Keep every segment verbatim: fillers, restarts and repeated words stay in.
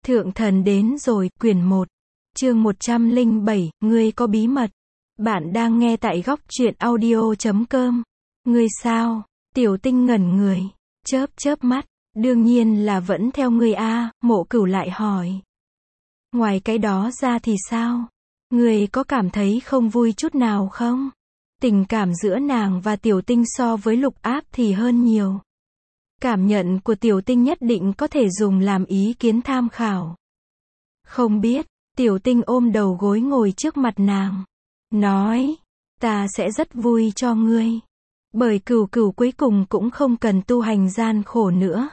Thượng thần đến rồi, quyển một, chương một trăm lẻ bảy, ngươi có bí mật. Bạn đang nghe tại góc truyện audio chấm com. Ngươi sao? Tiểu Tinh ngẩn người, chớp chớp mắt, đương nhiên là vẫn theo ngươi a. Mộ Cửu lại hỏi. Ngoài cái đó ra thì sao? Ngươi có cảm thấy không vui chút nào không? Tình cảm giữa nàng và Tiểu Tinh so với Lục Áp thì hơn nhiều. Cảm nhận của Tiểu Tinh nhất định có thể dùng làm ý kiến tham khảo. Không biết, Tiểu Tinh ôm đầu gối ngồi trước mặt nàng. Nói, ta sẽ rất vui cho ngươi. Bởi Cửu Cửu cuối cùng cũng không cần tu hành gian khổ nữa.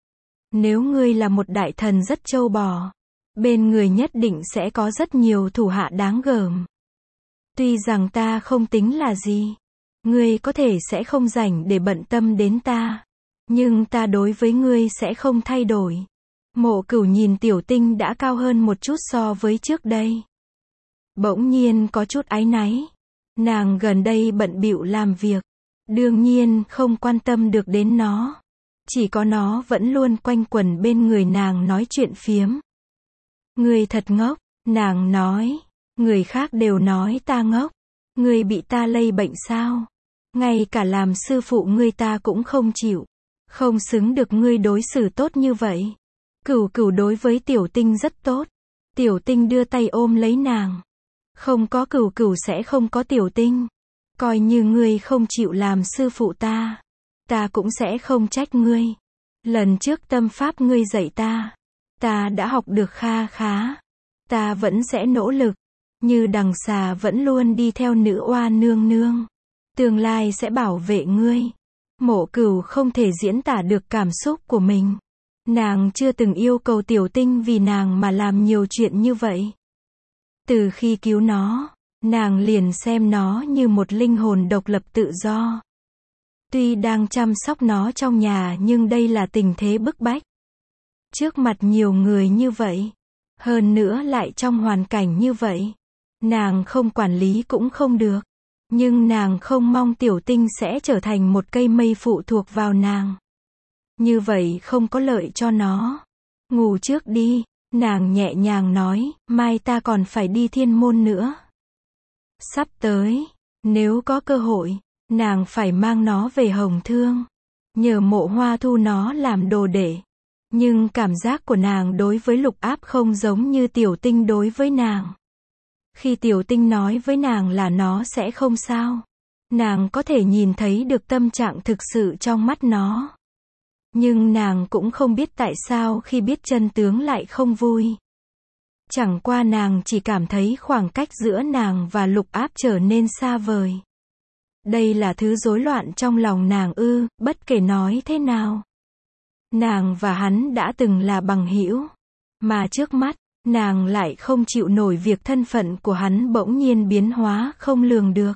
Nếu ngươi là một đại thần rất trâu bò, bên người nhất định sẽ có rất nhiều thủ hạ đáng gờm. Tuy rằng ta không tính là gì, ngươi có thể sẽ không rảnh để bận tâm đến ta, nhưng ta đối với ngươi sẽ không thay đổi. Mộ Cửu nhìn Tiểu Tinh đã cao hơn một chút so với trước đây. Bỗng nhiên có chút áy náy. Nàng gần đây bận bịu làm việc, đương nhiên không quan tâm được đến nó. Chỉ có nó vẫn luôn quanh quẩn bên người nàng nói chuyện phiếm. Ngươi thật ngốc, nàng nói. Người khác đều nói ta ngốc. Ngươi bị ta lây bệnh sao? Ngay cả làm sư phụ ngươi ta cũng không chịu. Không xứng được ngươi đối xử tốt như vậy. Cửu Cửu đối với Tiểu Tinh rất tốt. Tiểu Tinh đưa tay ôm lấy nàng. Không có Cửu Cửu sẽ không có Tiểu Tinh. Coi như ngươi không chịu làm sư phụ ta, ta cũng sẽ không trách ngươi. Lần trước tâm pháp ngươi dạy ta, ta đã học được kha khá. Ta vẫn sẽ nỗ lực, như đằng xà vẫn luôn đi theo nữ oa nương nương. Tương lai sẽ bảo vệ ngươi. Mộ Cửu không thể diễn tả được cảm xúc của mình. Nàng chưa từng yêu cầu Tiểu Tinh vì nàng mà làm nhiều chuyện như vậy. Từ khi cứu nó, nàng liền xem nó như một linh hồn độc lập tự do. Tuy đang chăm sóc nó trong nhà nhưng đây là tình thế bức bách. Trước mặt nhiều người như vậy, hơn nữa lại trong hoàn cảnh như vậy, nàng không quản lý cũng không được. Nhưng nàng không mong Tiểu Tinh sẽ trở thành một cây mây phụ thuộc vào nàng. Như vậy không có lợi cho nó. Ngủ trước đi, nàng nhẹ nhàng nói, mai ta còn phải đi thiên môn nữa. Sắp tới, nếu có cơ hội, nàng phải mang nó về Hồng Thương. Nhờ Mộ Hoa thu nó làm đồ đệ. Nhưng cảm giác của nàng đối với Lục Áp không giống như Tiểu Tinh đối với nàng. Khi Tiểu Tinh nói với nàng là nó sẽ không sao, nàng có thể nhìn thấy được tâm trạng thực sự trong mắt nó. Nhưng nàng cũng không biết tại sao khi biết chân tướng lại không vui. Chẳng qua nàng chỉ cảm thấy khoảng cách giữa nàng và Lục Áp trở nên xa vời. Đây là thứ rối loạn trong lòng nàng ư, bất kể nói thế nào. Nàng và hắn đã từng là bằng hữu, mà trước mắt, nàng lại không chịu nổi việc thân phận của hắn bỗng nhiên biến hóa không lường được.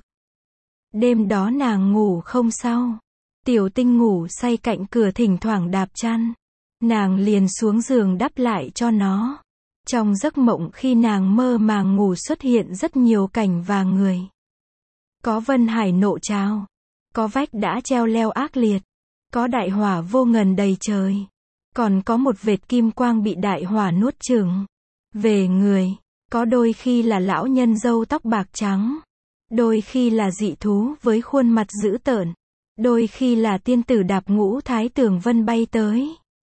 Đêm đó nàng ngủ không sau. Tiểu Tinh ngủ say cạnh cửa thỉnh thoảng đạp chăn. Nàng liền xuống giường đắp lại cho nó. Trong giấc mộng khi nàng mơ màng ngủ xuất hiện rất nhiều cảnh và người. Có vân hải nộ trào. Có vách đã treo leo ác liệt. Có đại hỏa vô ngần đầy trời. Còn có một vệt kim quang bị đại hỏa nuốt chửng. Về người, có đôi khi là lão nhân râu tóc bạc trắng. Đôi khi là dị thú với khuôn mặt dữ tợn. Đôi khi là tiên tử đạp ngũ thái tường vân bay tới.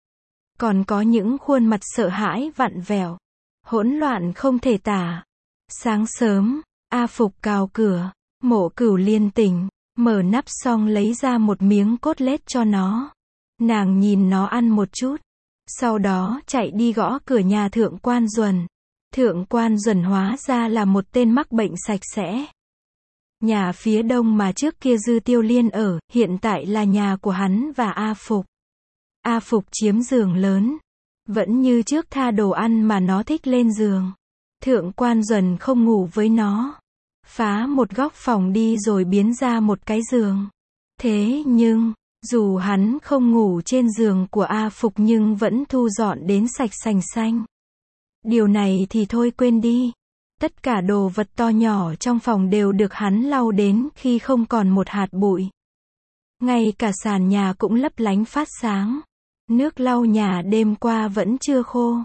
Còn có những khuôn mặt sợ hãi vặn vẹo, hỗn loạn không thể tả. Sáng sớm, A Phục cào cửa, Mộ Cửu liên tỉnh, mở nắp xong lấy ra một miếng cốt lết cho nó. Nàng nhìn nó ăn một chút, sau đó chạy đi gõ cửa nhà Thượng Quan Duẩn. Thượng Quan Duẩn hóa ra là một tên mắc bệnh sạch sẽ. Nhà phía đông mà trước kia Dư Tiêu Liên ở, hiện tại là nhà của hắn và A Phục. A Phục chiếm giường lớn. Vẫn như trước tha đồ ăn mà nó thích lên giường. Thượng Quan Duẩn không ngủ với nó. Phá một góc phòng đi rồi biến ra một cái giường. Thế nhưng, dù hắn không ngủ trên giường của A Phục nhưng vẫn thu dọn đến sạch sành xanh. Điều này thì thôi quên đi. Tất cả đồ vật to nhỏ trong phòng đều được hắn lau đến khi không còn một hạt bụi. Ngay cả sàn nhà cũng lấp lánh phát sáng. Nước lau nhà đêm qua vẫn chưa khô.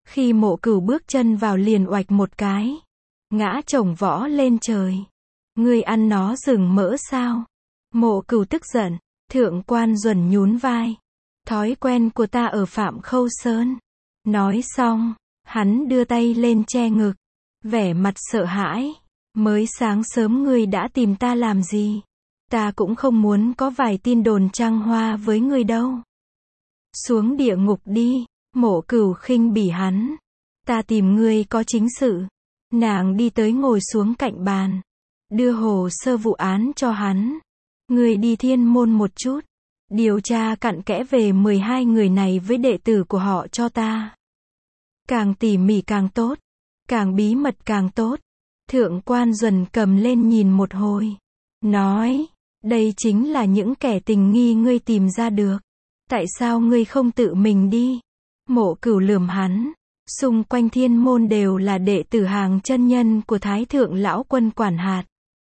Khi Mộ Cửu bước chân vào liền oạch một cái, ngã chổng võ lên trời. Ngươi ăn nó rừng mỡ sao? Mộ Cửu tức giận. Thượng quan Duẩn nhún vai. Thói quen của ta ở Phạm Khâu Sơn. Nói xong, hắn đưa tay lên che ngực, vẻ mặt sợ hãi. Mới sáng sớm ngươi đã tìm ta làm gì? Ta cũng không muốn có vài tin đồn trăng hoa với ngươi đâu. Xuống địa ngục đi. Mộ Cửu khinh bỉ hắn. Ta tìm ngươi có chính sự. Nàng đi tới ngồi xuống cạnh bàn, đưa hồ sơ vụ án cho hắn. Ngươi đi Thiên Môn một chút, điều tra cặn kẽ về mười hai người này với đệ tử của họ cho ta. Càng tỉ mỉ càng tốt, càng bí mật càng tốt. Thượng quan Duẩn cầm lên nhìn một hồi, nói, đây chính là những kẻ tình nghi ngươi tìm ra được. Tại sao ngươi không tự mình đi? Mộ Cửu lườm hắn. Xung quanh Thiên Môn đều là đệ tử hàng chân nhân của Thái Thượng Lão Quân quản hạt.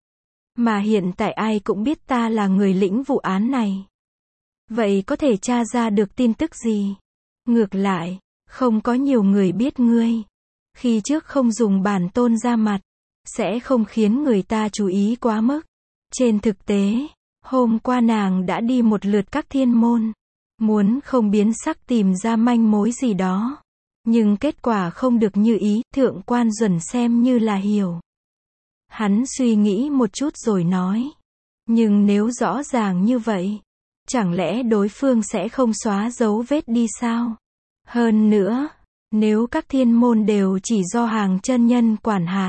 Mà hiện tại ai cũng biết ta là người lĩnh vụ án này. Vậy có thể tra ra được tin tức gì? Ngược lại, không có nhiều người biết ngươi. Khi trước không dùng bản tôn ra mặt, sẽ không khiến người ta chú ý quá mức. Trên thực tế, hôm qua nàng đã đi một lượt các thiên môn, muốn không biến sắc tìm ra manh mối gì đó. Nhưng kết quả không được như ý, Thượng quan Duẩn xem như là hiểu. Hắn suy nghĩ một chút rồi nói. Nhưng nếu rõ ràng như vậy, chẳng lẽ đối phương sẽ không xóa dấu vết đi sao? Hơn nữa, nếu các thiên môn đều chỉ do hàng chân nhân quản hạt,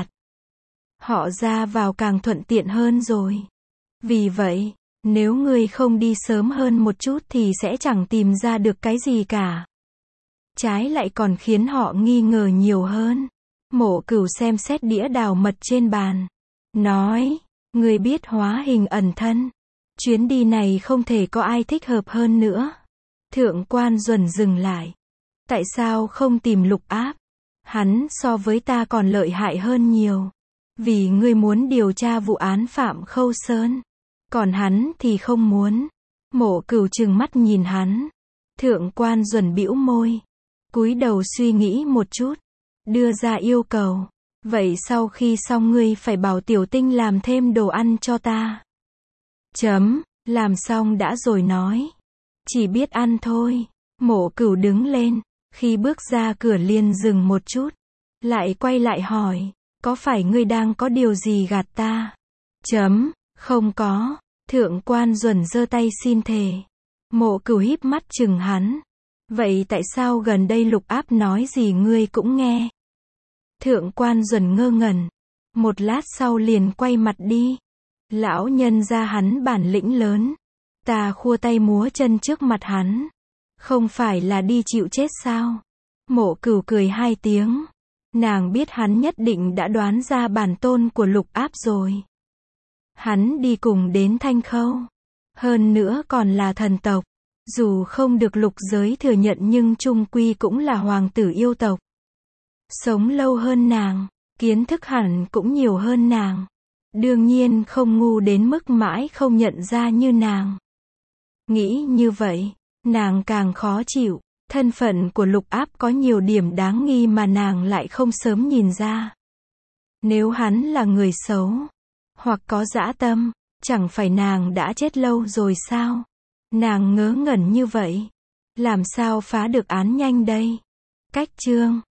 họ ra vào càng thuận tiện hơn rồi. Vì vậy, nếu ngươi không đi sớm hơn một chút thì sẽ chẳng tìm ra được cái gì cả. Trái lại còn khiến họ nghi ngờ nhiều hơn. Mộ Cửu xem xét đĩa đào mật trên bàn, nói, ngươi biết hóa hình ẩn thân. Chuyến đi này không thể có ai thích hợp hơn nữa. Thượng quan Duẩn dừng lại. Tại sao không tìm Lục Áp? Hắn so với ta còn lợi hại hơn nhiều. Vì ngươi muốn điều tra vụ án Phạm Khâu Sơn. Còn hắn thì không muốn. Mộ Cửu trừng mắt nhìn hắn. Thượng quan Duẩn bĩu môi, cúi đầu suy nghĩ một chút, đưa ra yêu cầu. Vậy sau khi xong ngươi phải bảo Tiểu Tinh làm thêm đồ ăn cho ta. Chấm, làm xong đã rồi nói. Chỉ biết ăn thôi. Mộ Cửu đứng lên, khi bước ra cửa liền dừng một chút, lại quay lại hỏi, có phải ngươi đang có điều gì gạt ta? Chấm, không có. Thượng quan Duẩn giơ tay xin thề. Mộ Cửu híp mắt chừng hắn. Vậy tại sao gần đây Lục Áp nói gì ngươi cũng nghe? Thượng quan Duẩn ngơ ngẩn. Một lát sau liền quay mặt đi. Lão nhân ra hắn bản lĩnh lớn. Ta khua tay múa chân trước mặt hắn. Không phải là đi chịu chết sao? Mộ Cửu cười hai tiếng. Nàng biết hắn nhất định đã đoán ra bản tôn của Lục Áp rồi. Hắn đi cùng đến Thanh Khâu. Hơn nữa còn là thần tộc. Dù không được lục giới thừa nhận nhưng chung quy cũng là hoàng tử yêu tộc. Sống lâu hơn nàng, kiến thức hẳn cũng nhiều hơn nàng. Đương nhiên không ngu đến mức mãi không nhận ra như nàng. Nghĩ như vậy, nàng càng khó chịu. Thân phận của Lục Áp có nhiều điểm đáng nghi mà nàng lại không sớm nhìn ra. Nếu hắn là người xấu, hoặc có dã tâm, chẳng phải nàng đã chết lâu rồi sao? Nàng ngớ ngẩn như vậy, làm sao phá được án nhanh đây? Cách chương